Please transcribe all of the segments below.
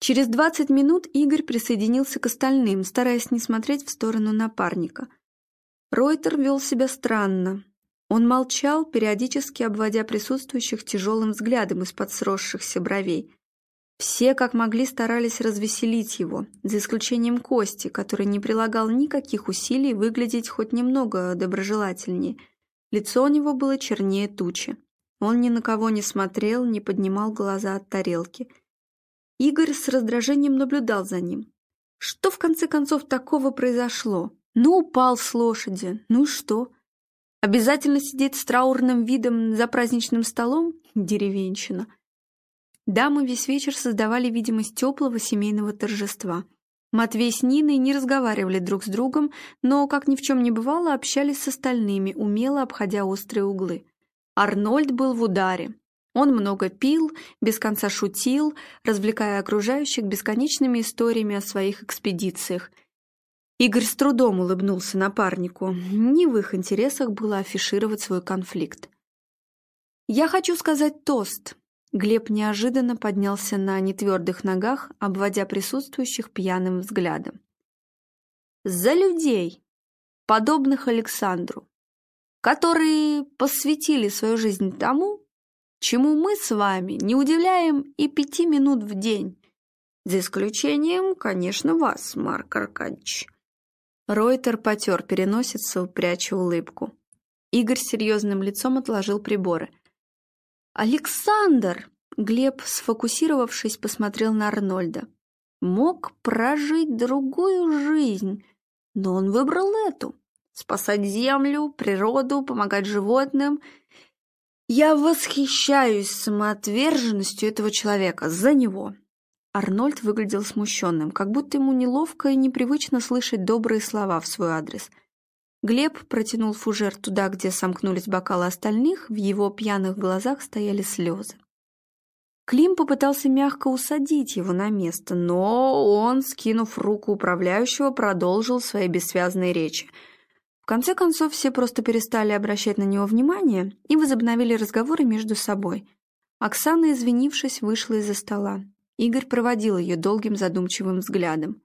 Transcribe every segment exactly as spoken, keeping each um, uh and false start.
Через двадцать минут Игорь присоединился к остальным, стараясь не смотреть в сторону напарника. Ройтер вел себя странно. Он молчал, периодически обводя присутствующих тяжелым взглядом из-под сросшихся бровей. Все, как могли, старались развеселить его, за исключением Кости, который не прилагал никаких усилий выглядеть хоть немного доброжелательнее. Лицо у него было чернее тучи. Он ни на кого не смотрел, не поднимал глаза от тарелки. Игорь с раздражением наблюдал за ним. Что в конце концов такого произошло? Ну, упал с лошади, ну что? Обязательно сидеть с траурным видом за праздничным столом? Деревенщина. Дамы весь вечер создавали видимость теплого семейного торжества. Матвей с Ниной не разговаривали друг с другом, но, как ни в чем не бывало, общались с остальными, умело обходя острые углы. Арнольд был в ударе. Он много пил, без конца шутил, развлекая окружающих бесконечными историями о своих экспедициях. Игорь с трудом улыбнулся напарнику. Не в их интересах было афишировать свой конфликт. «Я хочу сказать тост». Глеб неожиданно поднялся на нетвердых ногах, обводя присутствующих пьяным взглядом. «За людей, подобных Александру, которые посвятили свою жизнь тому, чему мы с вами не удивляем и пяти минут в день. За исключением, конечно, вас, Марк Аркадьевич». Ройтер потер переносицу, пряча улыбку. Игорь с серьезным лицом отложил приборы. «Александр!» — Глеб, сфокусировавшись, посмотрел на Арнольда. «Мог прожить другую жизнь, но он выбрал эту. Спасать землю, природу, помогать животным. Я восхищаюсь самоотверженностью этого человека. За него!» Арнольд выглядел смущенным, как будто ему неловко и непривычно слышать добрые слова в свой адрес. Глеб протянул фужер туда, где сомкнулись бокалы остальных, в его пьяных глазах стояли слезы. Клим попытался мягко усадить его на место, но он, скинув руку управляющего, продолжил свои бессвязные речи. В конце концов, все просто перестали обращать на него внимание и возобновили разговоры между собой. Оксана, извинившись, вышла из-за стола. Игорь проводил ее долгим задумчивым взглядом.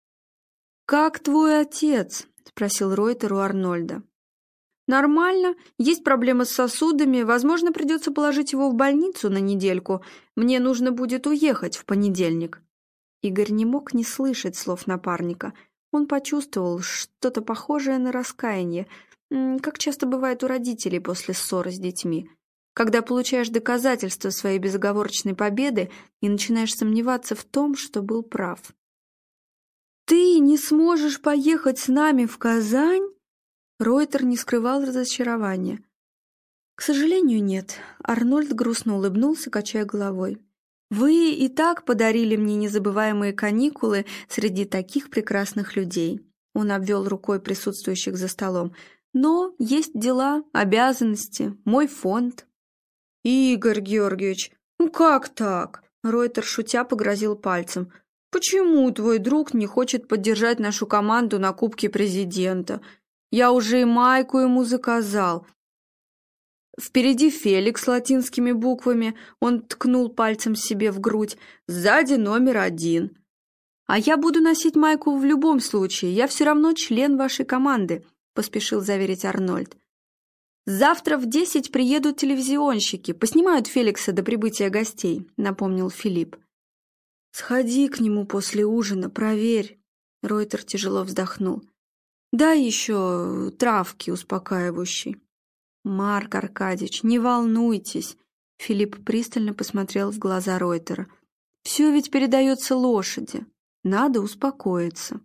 «Как твой отец?» — спросил Ройтер у Арнольда. «Нормально. Есть проблемы с сосудами. Возможно, придется положить его в больницу на недельку. Мне нужно будет уехать в понедельник». Игорь не мог не слышать слов напарника. Он почувствовал что-то похожее на раскаяние, как часто бывает у родителей после ссоры с детьми. Когда получаешь доказательства своей безоговорочной победы и начинаешь сомневаться в том, что был прав. «Ты не сможешь поехать с нами в Казань?» Ройтер не скрывал разочарования. «К сожалению, нет». Арнольд грустно улыбнулся, качая головой. «Вы и так подарили мне незабываемые каникулы среди таких прекрасных людей». Он обвел рукой присутствующих за столом. «Но есть дела, обязанности, мой фонд». «Игорь Георгиевич, ну как так?» Ройтер, шутя, погрозил пальцем. «Почему твой друг не хочет поддержать нашу команду на Кубке Президента? Я уже и майку ему заказал. Впереди Феликс с латинскими буквами», он ткнул пальцем себе в грудь, «сзади номер один. А я буду носить майку в любом случае, я все равно член вашей команды», поспешил заверить Арнольд. «Завтра в десять приедут телевизионщики, поснимают Феликса до прибытия гостей», напомнил Филипп. «Сходи к нему после ужина, проверь», Ройтер тяжело вздохнул. «Дай еще травки успокаивающей». «Марк Аркадьевич, не волнуйтесь», Филипп пристально посмотрел в глаза Ройтера. «Все ведь передается лошади. Надо успокоиться».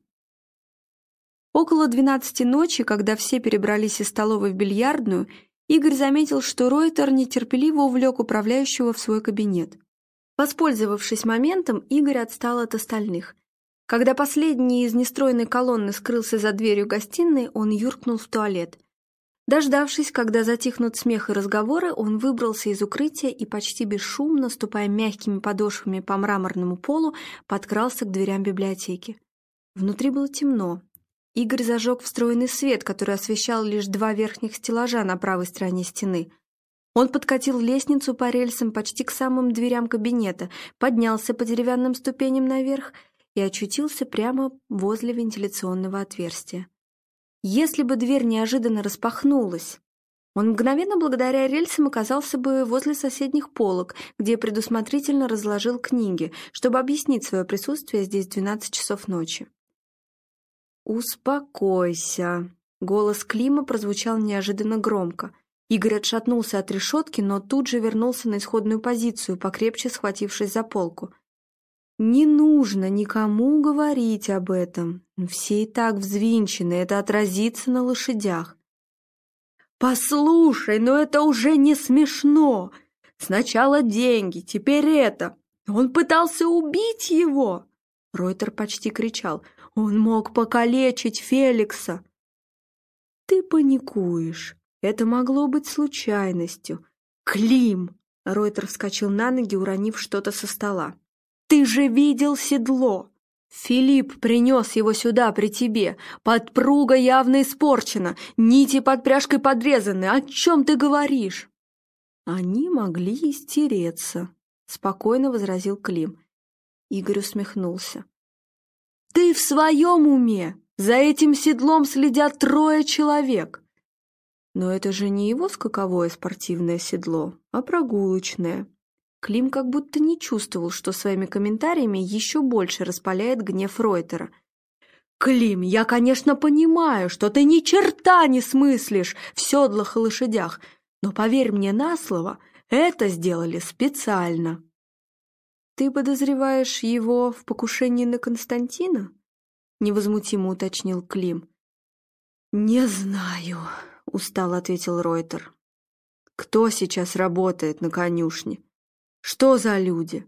Около двенадцати ночи, когда все перебрались из столовой в бильярдную, Игорь заметил, что Ройтер нетерпеливо увлек управляющего в свой кабинет. Воспользовавшись моментом, Игорь отстал от остальных. Когда последний из нестройной колонны скрылся за дверью гостиной, он юркнул в туалет. Дождавшись, когда затихнут смех и разговоры, он выбрался из укрытия и почти бесшумно, ступая мягкими подошвами по мраморному полу, подкрался к дверям библиотеки. Внутри было темно. Игорь зажег встроенный свет, который освещал лишь два верхних стеллажа на правой стороне стены. Он подкатил лестницу по рельсам почти к самым дверям кабинета, поднялся по деревянным ступеням наверх и очутился прямо возле вентиляционного отверстия. Если бы дверь неожиданно распахнулась, он мгновенно благодаря рельсам оказался бы возле соседних полок, где предусмотрительно разложил книги, чтобы объяснить свое присутствие здесь в двенадцать часов ночи. «Успокойся!» — голос Клима прозвучал неожиданно громко. Игорь отшатнулся от решетки, но тут же вернулся на исходную позицию, покрепче схватившись за полку. «Не нужно никому говорить об этом. Все и так взвинчены, это отразится на лошадях». «Послушай, но это уже не смешно. Сначала деньги, теперь это. Он пытался убить его!» Ройтер почти кричал. «Он мог покалечить Феликса!» «Ты паникуешь. Это могло быть случайностью. Клим!» Ройтер вскочил на ноги, уронив что-то со стола. «Ты же видел седло! Филипп принес его сюда при тебе. Подпруга явно испорчена, нити под пряжкой подрезаны. О чем ты говоришь?» «Они могли истереться», — спокойно возразил Клим. Игорь усмехнулся. «Ты в своем уме? За этим седлом следят трое человек!» «Но это же не его скаковое спортивное седло, а прогулочное». Клим как будто не чувствовал, что своими комментариями еще больше распаляет гнев Ройтера. «Клим, я, конечно, понимаю, что ты ни черта не смыслишь в седлах и лошадях, но поверь мне на слово, это сделали специально». «Ты подозреваешь его в покушении на Константина?» — невозмутимо уточнил Клим. «Не знаю», — устало ответил Ройтер. «Кто сейчас работает на конюшне? Что за люди?»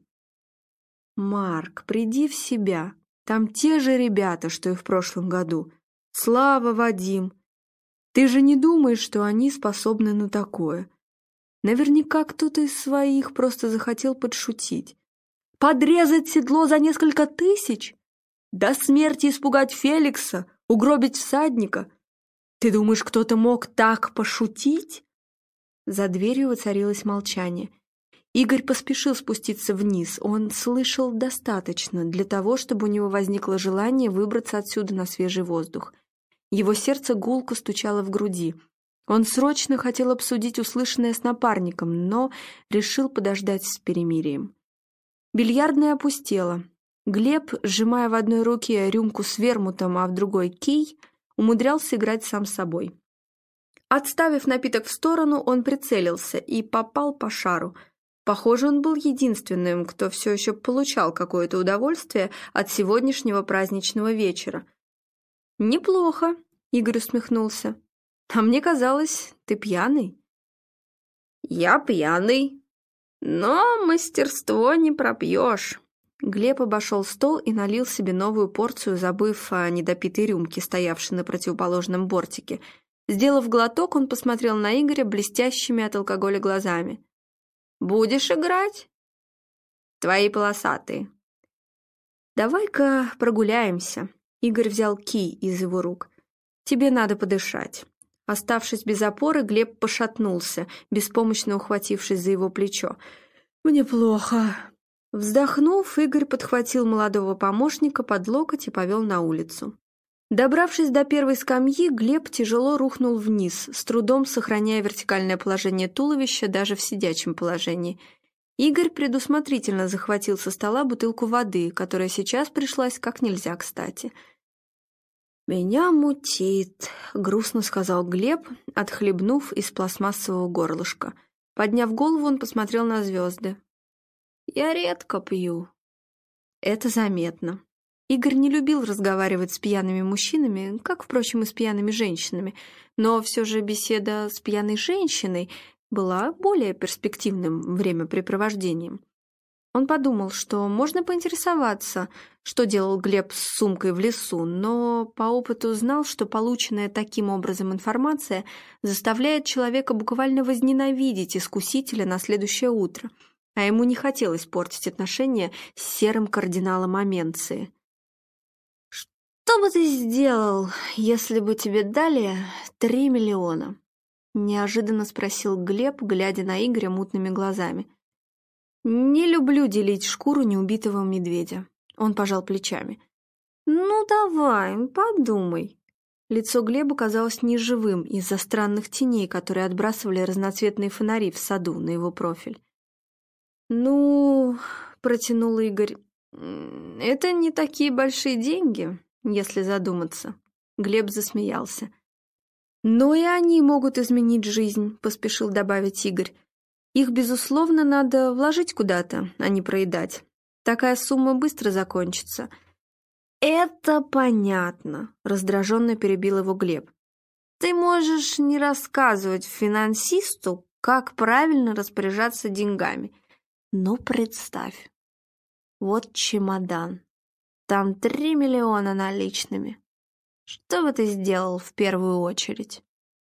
«Марк, приди в себя. Там те же ребята, что и в прошлом году. Слава, Вадим. Ты же не думаешь, что они способны на такое? Наверняка кто-то из своих просто захотел подшутить. Подрезать седло за несколько тысяч? До смерти испугать Феликса? Угробить всадника? Ты думаешь, кто-то мог так пошутить?» За дверью воцарилось молчание. Игорь поспешил спуститься вниз. Он слышал достаточно для того, чтобы у него возникло желание выбраться отсюда на свежий воздух. Его сердце гулко стучало в груди. Он срочно хотел обсудить услышанное с напарником, но решил подождать с перемирием. Бильярдная опустела. Глеб, сжимая в одной руке рюмку с вермутом, а в другой кий, умудрялся играть сам с собой. Отставив напиток в сторону, он прицелился и попал по шару. Похоже, он был единственным, кто все еще получал какое-то удовольствие от сегодняшнего праздничного вечера. «Неплохо», — Игорь усмехнулся. «А мне казалось, ты пьяный». «Я пьяный, но мастерство не пропьешь». Глеб обошел стол и налил себе новую порцию, забыв о недопитой рюмке, стоявшей на противоположном бортике. Сделав глоток, он посмотрел на Игоря блестящими от алкоголя глазами. «Будешь играть?» «Твои полосатые». «Давай-ка прогуляемся». Игорь взял кий из его рук. «Тебе надо подышать». Оставшись без опоры, Глеб пошатнулся, беспомощно ухватившись за его плечо. «Мне плохо». Вздохнув, Игорь подхватил молодого помощника под локоть и повел на улицу. Добравшись до первой скамьи, Глеб тяжело рухнул вниз, с трудом сохраняя вертикальное положение туловища даже в сидячем положении. Игорь предусмотрительно захватил со стола бутылку воды, которая сейчас пришлась как нельзя кстати. «Меня мутит», — грустно сказал Глеб, отхлебнув из пластмассового горлышка. Подняв голову, он посмотрел на звезды. «Я редко пью». Это заметно. Игорь не любил разговаривать с пьяными мужчинами, как, впрочем, и с пьяными женщинами, но все же беседа с пьяной женщиной была более перспективным времяпрепровождением. Он подумал, что можно поинтересоваться, что делал Глеб с сумкой в лесу, но по опыту знал, что полученная таким образом информация заставляет человека буквально возненавидеть искусителя на следующее утро, а ему не хотелось портить отношения с серым кардиналом Аменции. «Что бы ты сделал, если бы тебе дали три миллиона?» неожиданно спросил Глеб, глядя на Игоря мутными глазами. «Не люблю делить шкуру неубитого медведя», — он пожал плечами. «Ну давай, подумай». Лицо Глеба казалось неживым из-за странных теней, которые отбрасывали разноцветные фонари в саду на его профиль. «Ну...» — протянул Игорь. «Это не такие большие деньги, если задуматься». Глеб засмеялся. «Но и они могут изменить жизнь», — поспешил добавить Игорь. «Их, безусловно, надо вложить куда-то, а не проедать. Такая сумма быстро закончится». «Это понятно», — раздраженно перебил его Глеб. «Ты можешь не рассказывать финансисту, как правильно распоряжаться деньгами. Но представь, вот чемодан, там три миллиона наличными. Что бы ты сделал в первую очередь?»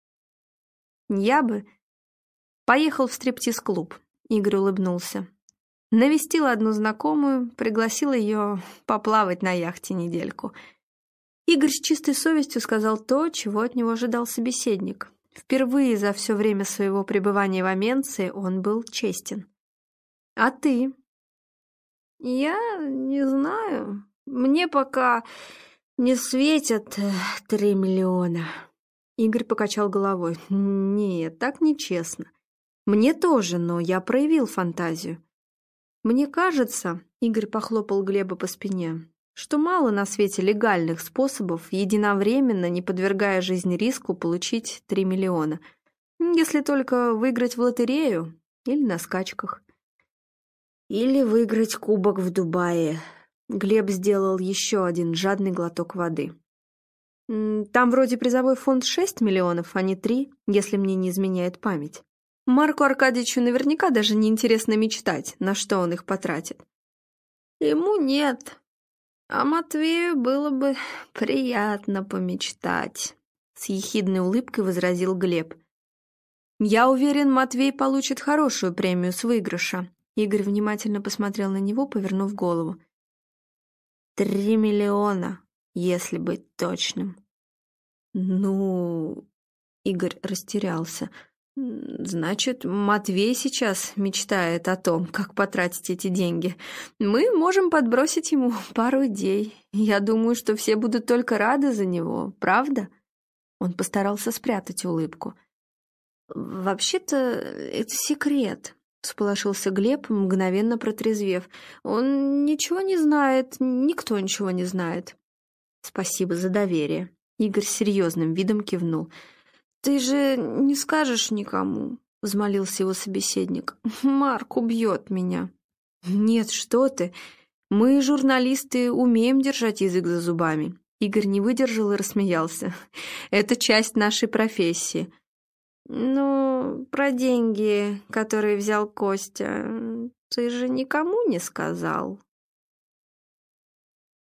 «Я бы поехал в стриптиз-клуб», — Игорь улыбнулся. Навестил одну знакомую, пригласил ее поплавать на яхте недельку. Игорь с чистой совестью сказал то, чего от него ожидал собеседник. Впервые за все время своего пребывания в Аменции он был честен. «А ты?» «Я не знаю. Мне пока не светят три миллиона». Игорь покачал головой. «Нет, так нечестно. Мне тоже, но я проявил фантазию. Мне кажется, — Игорь похлопал Глеба по спине, — что мало на свете легальных способов, единовременно, не подвергая жизнь риску, получить три миллиона. Если только выиграть в лотерею или на скачках. Или выиграть кубок в Дубае». Глеб сделал еще один жадный глоток воды. «Там вроде призовой фонд шесть миллионов, а не три, если мне не изменяет память. Марку Аркадьевичу наверняка даже не интересно мечтать, на что он их потратит». «Ему нет, а Матвею было бы приятно помечтать», — с ехидной улыбкой возразил Глеб. «Я уверен, Матвей получит хорошую премию с выигрыша». Игорь внимательно посмотрел на него, повернув голову. «Три миллиона, если быть точным». «Ну...» — Игорь растерялся. «Значит, Матвей сейчас мечтает о том, как потратить эти деньги. Мы можем подбросить ему пару идей. Я думаю, что все будут только рады за него, правда?» Он постарался спрятать улыбку. «Вообще-то это секрет», — всполошился Глеб, мгновенно протрезвев. «Он ничего не знает, никто ничего не знает». «Спасибо за доверие», — Игорь с серьезным видом кивнул. «Ты же не скажешь никому», — взмолился его собеседник. «Марк убьет меня». «Нет, что ты. Мы, журналисты, умеем держать язык за зубами». Игорь не выдержал и рассмеялся. «Это часть нашей профессии». «Ну, про деньги, которые взял Костя, ты же никому не сказал?»